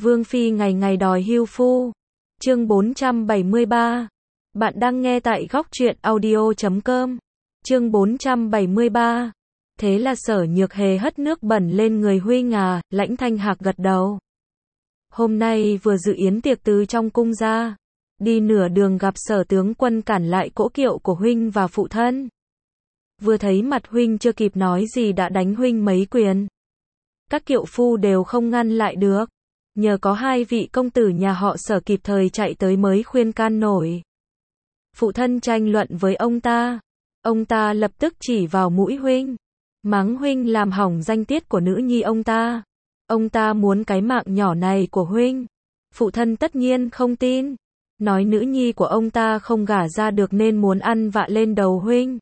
Vương Phi ngày ngày đòi hưu phu. Chương 473. Bạn đang nghe tại góc truyện audio.com. Chương 473. Thế là Sở Nhược Hề hất nước bẩn lên người huynh à? Lãnh Thanh Hạc gật đầu. Hôm nay vừa dự yến tiệc từ trong cung ra, đi nửa đường gặp Sở tướng quân cản lại cỗ kiệu của huynh và phụ thân. Vừa thấy mặt huynh chưa kịp nói gì đã đánh huynh mấy quyền. Các kiệu phu đều không ngăn lại được. Nhờ có hai vị công tử nhà họ Sở kịp thời chạy tới mới khuyên can nổi. Phụ thân tranh luận với ông ta lập tức chỉ vào mũi huynh, mắng huynh làm hỏng danh tiết của nữ nhi ông ta muốn cái mạng nhỏ này của huynh. Phụ thân tất nhiên không tin, nói nữ nhi của ông ta không gả ra được nên muốn ăn vạ lên đầu huynh.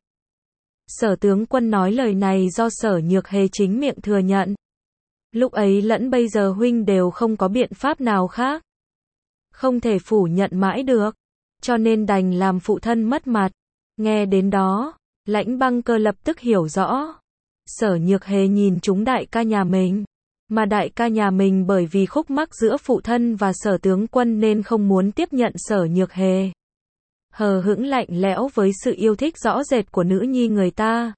Sở tướng quân nói lời này do Sở Nhược Hề chính miệng thừa nhận. Lúc ấy lẫn bây giờ huynh đều không có biện pháp nào khác. Không thể phủ nhận mãi được, cho nên đành làm phụ thân mất mặt. Nghe đến đó, Lãnh Băng Cơ lập tức hiểu rõ. Sở Nhược Hề nhìn trúng đại ca nhà mình, mà đại ca nhà mình bởi vì khúc mắc giữa phụ thân và Sở tướng quân nên không muốn tiếp nhận Sở Nhược Hề. Hờ hững lạnh lẽo với sự yêu thích rõ rệt của nữ nhi người ta.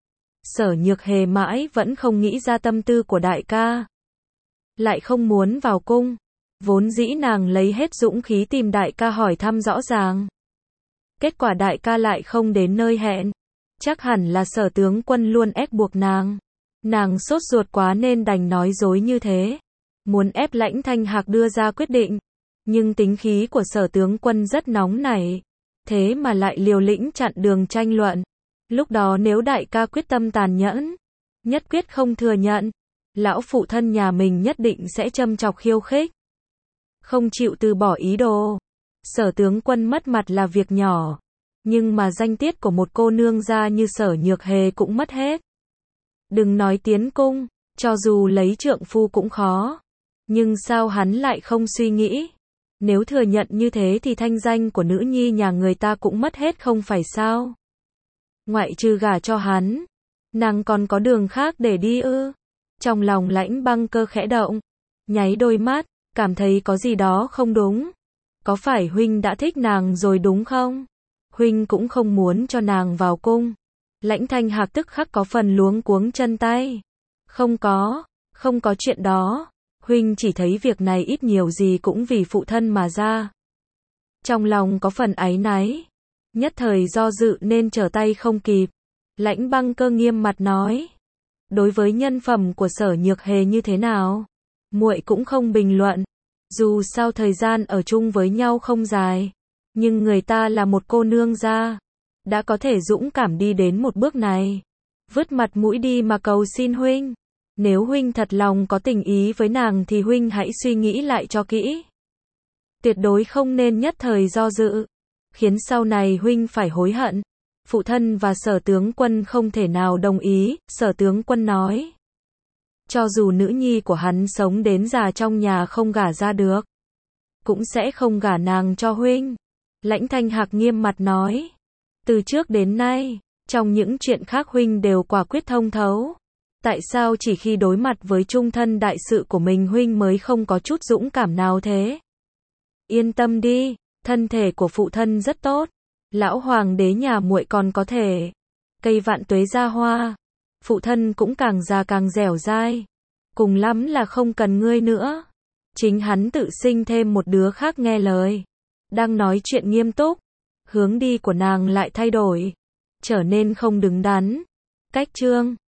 Sở Nhược Hề mãi vẫn không nghĩ ra tâm tư của đại ca. Lại không muốn vào cung. Vốn dĩ nàng lấy hết dũng khí tìm đại ca hỏi thăm rõ ràng. Kết quả đại ca lại không đến nơi hẹn. Chắc hẳn là Sở tướng quân luôn ép buộc nàng. Nàng sốt ruột quá nên đành nói dối như thế. Muốn ép Lãnh Thanh Hạc đưa ra quyết định. Nhưng tính khí của Sở tướng quân rất nóng nảy. Thế mà lại liều lĩnh chặn đường tranh luận. Lúc đó nếu đại ca quyết tâm tàn nhẫn, nhất quyết không thừa nhận, lão phụ thân nhà mình nhất định sẽ châm chọc khiêu khích. Không chịu từ bỏ ý đồ. Sở tướng quân mất mặt là việc nhỏ, nhưng mà danh tiết của một cô nương gia như Sở Nhược Hề cũng mất hết. Đừng nói tiến cung, cho dù lấy trượng phu cũng khó. Nhưng sao hắn lại không suy nghĩ? Nếu thừa nhận như thế thì thanh danh của nữ nhi nhà người ta cũng mất hết không phải sao? Ngoại trừ gả cho hắn, nàng còn có đường khác để đi ư? Trong lòng Lãnh Băng Cơ khẽ động, nháy đôi mắt, cảm thấy có gì đó không đúng. Có phải huynh đã thích nàng rồi đúng không? Huynh cũng không muốn cho nàng vào cung. Lãnh Thanh Hạc tức khắc có phần luống cuống chân tay. Không có chuyện đó. Huynh chỉ thấy việc này ít nhiều gì cũng vì phụ thân mà ra. Trong lòng có phần áy náy. Nhất thời do dự nên trở tay không kịp. Lãnh Băng Cơ nghiêm mặt nói. Đối với nhân phẩm của Sở Nhược Hề như thế nào, muội cũng không bình luận. Dù sao thời gian ở chung với nhau không dài, nhưng người ta là một cô nương gia, đã có thể dũng cảm đi đến một bước này. Vứt mặt mũi đi mà cầu xin huynh. Nếu huynh thật lòng có tình ý với nàng thì huynh hãy suy nghĩ lại cho kỹ. Tuyệt đối không nên nhất thời do dự, khiến sau này huynh phải hối hận. Phụ thân và Sở tướng quân không thể nào đồng ý. Sở tướng quân nói, cho dù nữ nhi của hắn sống đến già trong nhà không gả ra được, cũng sẽ không gả nàng cho huynh. Lãnh Thanh Hạc nghiêm mặt nói, từ trước đến nay, trong những chuyện khác huynh đều quả quyết thông thấu. Tại sao chỉ khi đối mặt với chung thân đại sự của mình huynh mới không có chút dũng cảm nào thế? Yên tâm đi, thân thể của phụ thân rất tốt. Lão hoàng đế nhà muội còn có thể cây vạn tuế ra hoa. Phụ thân cũng càng già càng dẻo dai. Cùng lắm là không cần ngươi nữa. Chính hắn tự sinh thêm một đứa khác nghe lời. Đang nói chuyện nghiêm túc, hướng đi của nàng lại thay đổi, trở nên không đứng đắn. Cách chương